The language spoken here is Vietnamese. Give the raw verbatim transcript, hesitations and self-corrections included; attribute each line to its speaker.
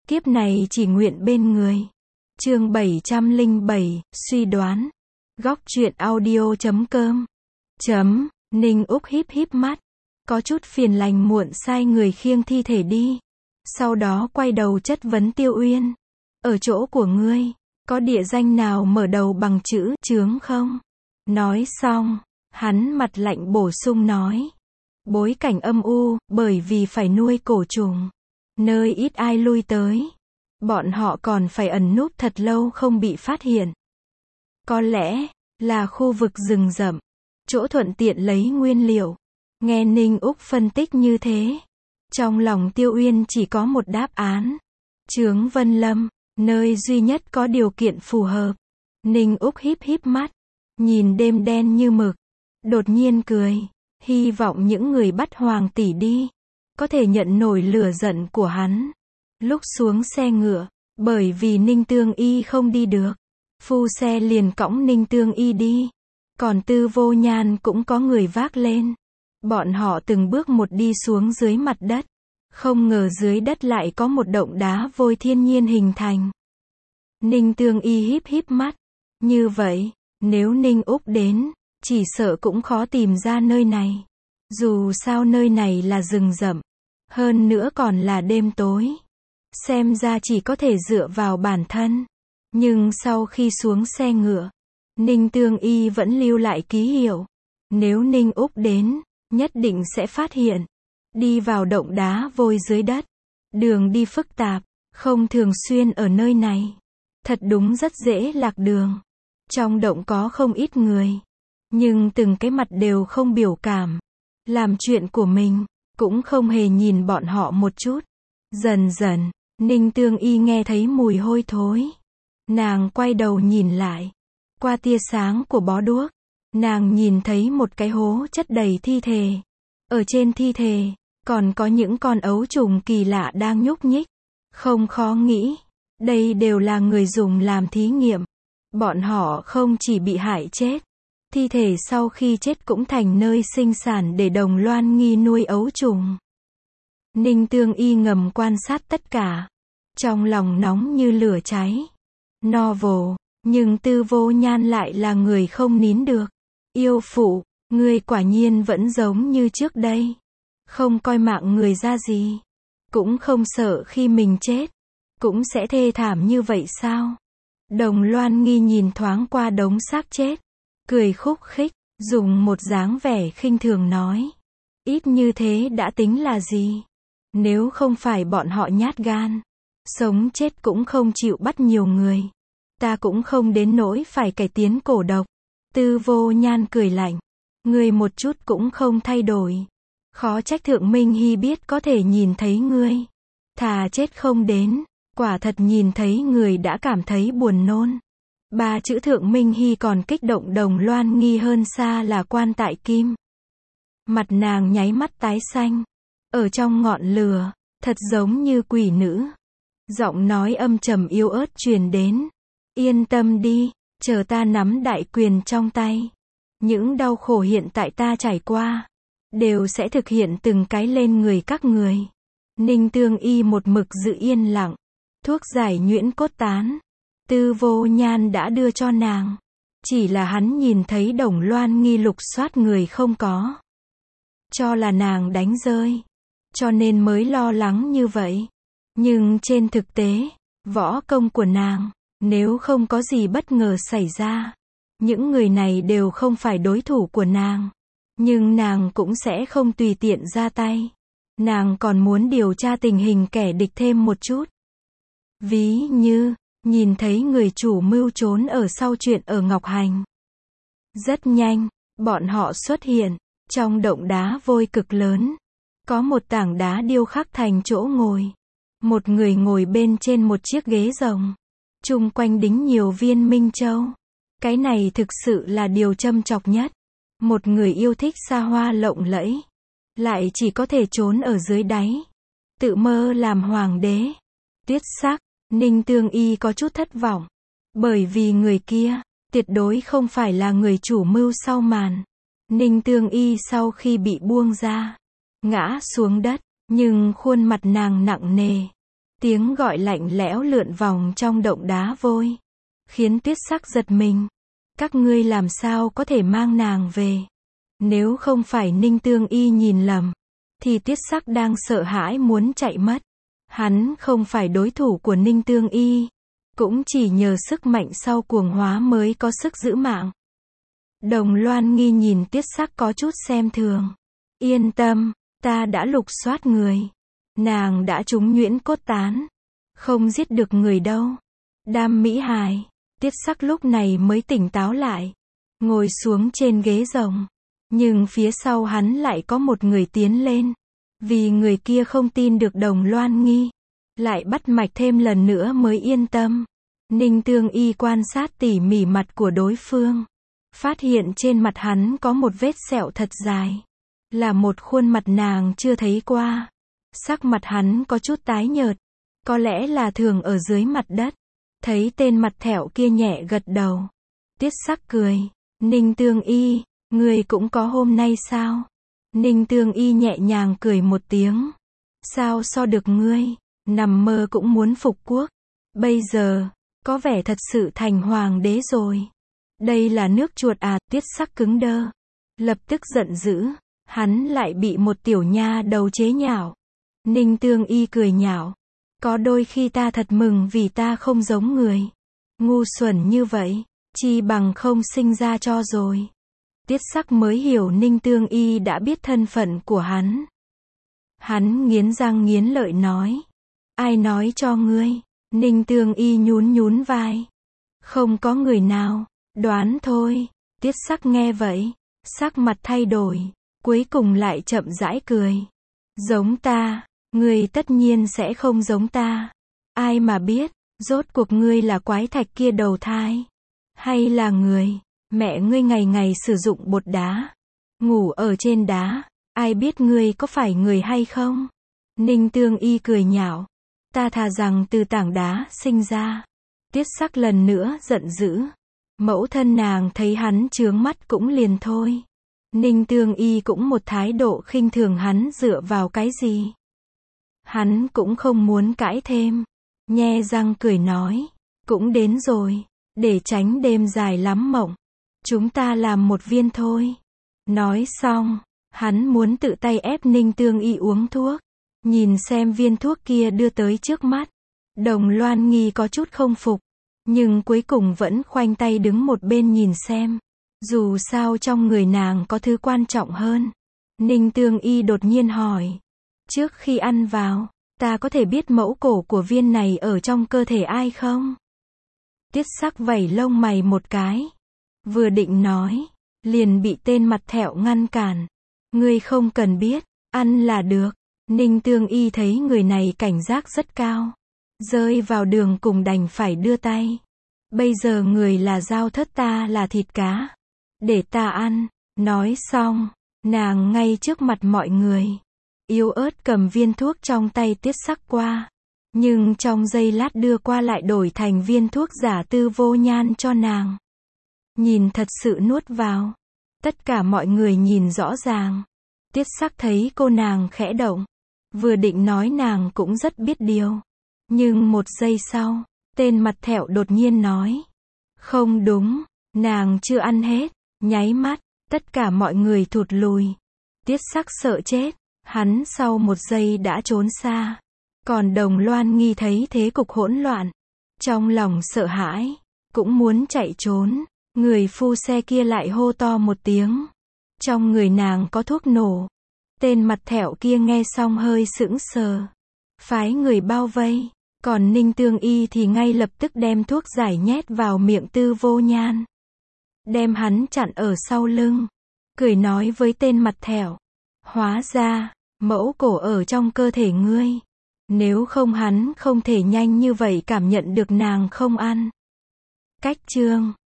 Speaker 1: kiếp này chỉ nguyện bên người. Chương bảy trăm lẻ bảy, suy đoán. Góc truyện audio chấm com. Chấm, Ninh Úc híp híp mắt. Có chút phiền lành muộn sai người khiêng thi thể đi. Sau đó quay đầu chất vấn Tiêu Uyên. Ở chỗ của ngươi, có địa danh nào mở đầu bằng chữ chướng không? Nói xong, hắn mặt lạnh bổ sung nói. Bối cảnh âm u, bởi vì phải nuôi cổ trùng. Nơi ít ai lui tới. Bọn họ còn phải ẩn núp thật lâu không bị phát hiện. Có lẽ, là khu vực rừng rậm. Chỗ thuận tiện lấy nguyên liệu. Nghe Ninh Úc phân tích như thế. Trong lòng Tiêu Uyên chỉ có một đáp án. Chướng Vân Lâm, nơi duy nhất có điều kiện phù hợp. Ninh Úc híp híp mắt. Nhìn đêm đen như mực. Đột nhiên cười. Hy vọng những người bắt Hoàng tỷ đi. Có thể nhận nổi lửa giận của hắn. Lúc xuống xe ngựa. Bởi vì Ninh Tương Y không đi được. Phu xe liền cõng Ninh Tương Y đi. Còn Tư Vô Nhan cũng có người vác lên. Bọn họ từng bước một đi xuống dưới mặt đất. Không ngờ dưới đất lại có một động đá vôi thiên nhiên hình thành. Ninh Tương Y híp híp mắt. Như vậy, nếu Ninh Úc đến, chỉ sợ cũng khó tìm ra nơi này. Dù sao nơi này là rừng rậm. Hơn nữa còn là đêm tối. Xem ra chỉ có thể dựa vào bản thân. Nhưng sau khi xuống xe ngựa, Ninh Tương Y vẫn lưu lại ký hiệu. Nếu Ninh Úc đến, nhất định sẽ phát hiện. Đi vào động đá vôi dưới đất. Đường đi phức tạp, không thường xuyên ở nơi này. Thật đúng rất dễ lạc đường. Trong động có không ít người. Nhưng từng cái mặt đều không biểu cảm. Làm chuyện của mình, cũng không hề nhìn bọn họ một chút. Dần dần, Ninh Tương Y nghe thấy mùi hôi thối. Nàng quay đầu nhìn lại. Qua tia sáng của bó đuốc, nàng nhìn thấy một cái hố chất đầy thi thể. Ở trên thi thể, còn có những con ấu trùng kỳ lạ đang nhúc nhích. Không khó nghĩ, đây đều là người dùng làm thí nghiệm. Bọn họ không chỉ bị hại chết. Thi thể sau khi chết cũng thành nơi sinh sản để Đồng Loan Nghi nuôi ấu trùng. Ninh Tương Y ngầm quan sát tất cả. Trong lòng nóng như lửa cháy. Novel, nhưng Tư Vô Nhan lại là người không nín được. Yêu phụ, ngươi quả nhiên vẫn giống như trước đây. Không coi mạng người ra gì. Cũng không sợ khi mình chết. Cũng sẽ thê thảm như vậy sao? Đồng Loan Nghi nhìn thoáng qua đống xác chết. Cười khúc khích, dùng một dáng vẻ khinh thường nói. Ít như thế đã tính là gì? Nếu không phải bọn họ nhát gan. Sống chết cũng không chịu bắt nhiều người. Ta cũng không đến nỗi phải cải tiến cổ độc. Tư Vô Nhan cười lạnh. Ngươi một chút cũng không thay đổi. Khó trách Thượng Minh Hy biết có thể nhìn thấy ngươi. Thà chết không đến. Quả thật nhìn thấy người đã cảm thấy buồn nôn. Ba chữ Thượng Minh Hy còn kích động Đồng Loan Nghi hơn xa là Quan Tại Kim. Mặt nàng nháy mắt tái xanh. Ở trong ngọn lửa, thật giống như quỷ nữ. Giọng nói âm trầm yếu ớt truyền đến. Yên tâm đi, chờ ta nắm đại quyền trong tay. Những đau khổ hiện tại ta trải qua, đều sẽ thực hiện từng cái lên người các người. Ninh Tương Y một mực giữ yên lặng. Thuốc giải nhuyễn cốt tán. Tư Vô Nhan đã đưa cho nàng. Chỉ là hắn nhìn thấy Đồng Loan Nghi lục soát người không có. Cho là nàng đánh rơi. Cho nên mới lo lắng như vậy. Nhưng trên thực tế, võ công của nàng, nếu không có gì bất ngờ xảy ra, những người này đều không phải đối thủ của nàng. Nhưng nàng cũng sẽ không tùy tiện ra tay. Nàng còn muốn điều tra tình hình kẻ địch thêm một chút. Ví như, nhìn thấy người chủ mưu trốn ở sau chuyện ở Ngọc Hành. Rất nhanh, bọn họ xuất hiện, trong động đá vôi cực lớn. Có một tảng đá điêu khắc thành chỗ ngồi. Một người ngồi bên trên một chiếc ghế rồng. Chung quanh đính nhiều viên minh châu. Cái này thực sự là điều châm chọc nhất. Một người yêu thích xa hoa lộng lẫy. Lại chỉ có thể trốn ở dưới đáy. Tự mơ làm hoàng đế. Tuyết sắc, Ninh Tương Y có chút thất vọng. Bởi vì người kia, tuyệt đối không phải là người chủ mưu sau màn. Ninh Tương Y sau khi bị buông ra, ngã xuống đất, nhưng khuôn mặt nàng nặng nề. Tiếng gọi lạnh lẽo lượn vòng trong động đá vôi, khiến Tuyết Sắc giật mình. Các ngươi làm sao có thể mang nàng về? Nếu không phải Ninh Tương Y nhìn lầm, thì Tuyết Sắc đang sợ hãi muốn chạy mất. Hắn không phải đối thủ của Ninh Tương Y, cũng chỉ nhờ sức mạnh sau cuồng hóa mới có sức giữ mạng. Đồng Loan Nghi nhìn Tuyết Sắc có chút xem thường. Yên tâm, ta đã lục soát người. Nàng đã trúng nhuyễn cốt tán, không giết được người đâu. Đam Mỹ Hài, Tuyết Sắc lúc này mới tỉnh táo lại, ngồi xuống trên ghế rồng. Nhưng phía sau hắn lại có một người tiến lên. Vì người kia không tin được Đồng Loan Nghi, lại bắt mạch thêm lần nữa mới yên tâm. Ninh Tương Y quan sát tỉ mỉ mặt của đối phương, phát hiện trên mặt hắn có một vết sẹo thật dài, là một khuôn mặt nàng chưa thấy qua. Sắc mặt hắn có chút tái nhợt, có lẽ là thường ở dưới mặt đất. Thấy tên mặt thẹo kia nhẹ gật đầu, Tuyết Sắc cười. Ninh Tương Y, người cũng có hôm nay sao? Ninh Tương Y nhẹ nhàng cười một tiếng. Sao so được ngươi, nằm mơ cũng muốn phục quốc. Bây giờ, có vẻ thật sự thành hoàng đế rồi. Đây là nước chuột à? Tuyết Sắc cứng đơ, lập tức giận dữ. Hắn lại bị một tiểu nha đầu chế nhạo. Ninh Tương Y cười nhạo. Có đôi khi ta thật mừng vì ta không giống người ngu xuẩn như vậy, chi bằng không sinh ra cho rồi. Tuyết Sắc mới hiểu Ninh Tương Y đã biết thân phận của hắn. Hắn nghiến răng nghiến lợi nói. Ai nói cho ngươi? Ninh Tương Y nhún nhún vai. Không có người nào, đoán thôi. Tuyết Sắc nghe vậy, sắc mặt thay đổi, cuối cùng lại chậm rãi cười. Giống ta, ngươi tất nhiên sẽ không giống ta. Ai mà biết, rốt cuộc ngươi là quái thạch kia đầu thai, hay là người? Mẹ ngươi ngày ngày sử dụng bột đá, ngủ ở trên đá, ai biết ngươi có phải người hay không? Ninh Tương Y cười nhạo. Ta thà rằng từ tảng đá sinh ra. Tuyết Sắc lần nữa giận dữ. Mẫu thân nàng thấy hắn chướng mắt cũng liền thôi. Ninh Tương Y cũng một thái độ khinh thường hắn dựa vào cái gì. Hắn cũng không muốn cãi thêm, nhe răng cười nói. Cũng đến rồi, để tránh đêm dài lắm mộng, chúng ta làm một viên thôi. Nói xong, hắn muốn tự tay ép Ninh Tương Y uống thuốc. Nhìn xem viên thuốc kia đưa tới trước mắt, Đồng Loan Nghi có chút không phục, nhưng cuối cùng vẫn khoanh tay đứng một bên nhìn xem. Dù sao trong người nàng có thứ quan trọng hơn. Ninh Tương Y đột nhiên hỏi. Trước khi ăn vào, ta có thể biết mẫu cổ của viên này ở trong cơ thể ai không? Tuyết Sắc vẩy lông mày một cái. Vừa định nói, liền bị tên mặt thẹo ngăn cản. Ngươi không cần biết, ăn là được. Ninh Tương Y thấy người này cảnh giác rất cao. Rơi vào đường cùng đành phải đưa tay. Bây giờ người là dao thớt, ta là thịt cá. Để ta ăn. Nói xong, nàng ngay trước mặt mọi người, yếu ớt cầm viên thuốc trong tay Tuyết Sắc qua. Nhưng trong giây lát đưa qua lại đổi thành viên thuốc giả Tư Vô Nhan cho nàng. Nhìn thật sự nuốt vào. Tất cả mọi người nhìn rõ ràng. Tuyết Sắc thấy cô nàng khẽ động. Vừa định nói nàng cũng rất biết điều. Nhưng một giây sau, tên mặt thẹo đột nhiên nói. Không đúng, nàng chưa ăn hết. Nháy mắt, tất cả mọi người thụt lùi. Tuyết Sắc sợ chết. Hắn sau một giây đã trốn xa. Còn Đồng Loan Nghi thấy thế cục hỗn loạn, trong lòng sợ hãi, cũng muốn chạy trốn. Người phu xe kia lại hô to một tiếng. Trong người nàng có thuốc nổ. Tên mặt thẹo kia nghe xong hơi sững sờ, phái người bao vây. Còn Ninh Tương Y thì ngay lập tức đem thuốc giải nhét vào miệng Tư Vô Nhan, đem hắn chặn ở sau lưng, cười nói với tên mặt thẹo. Hóa ra, mẫu cổ ở trong cơ thể ngươi. Nếu không hắn không thể nhanh như vậy cảm nhận được nàng không ăn. Cách chương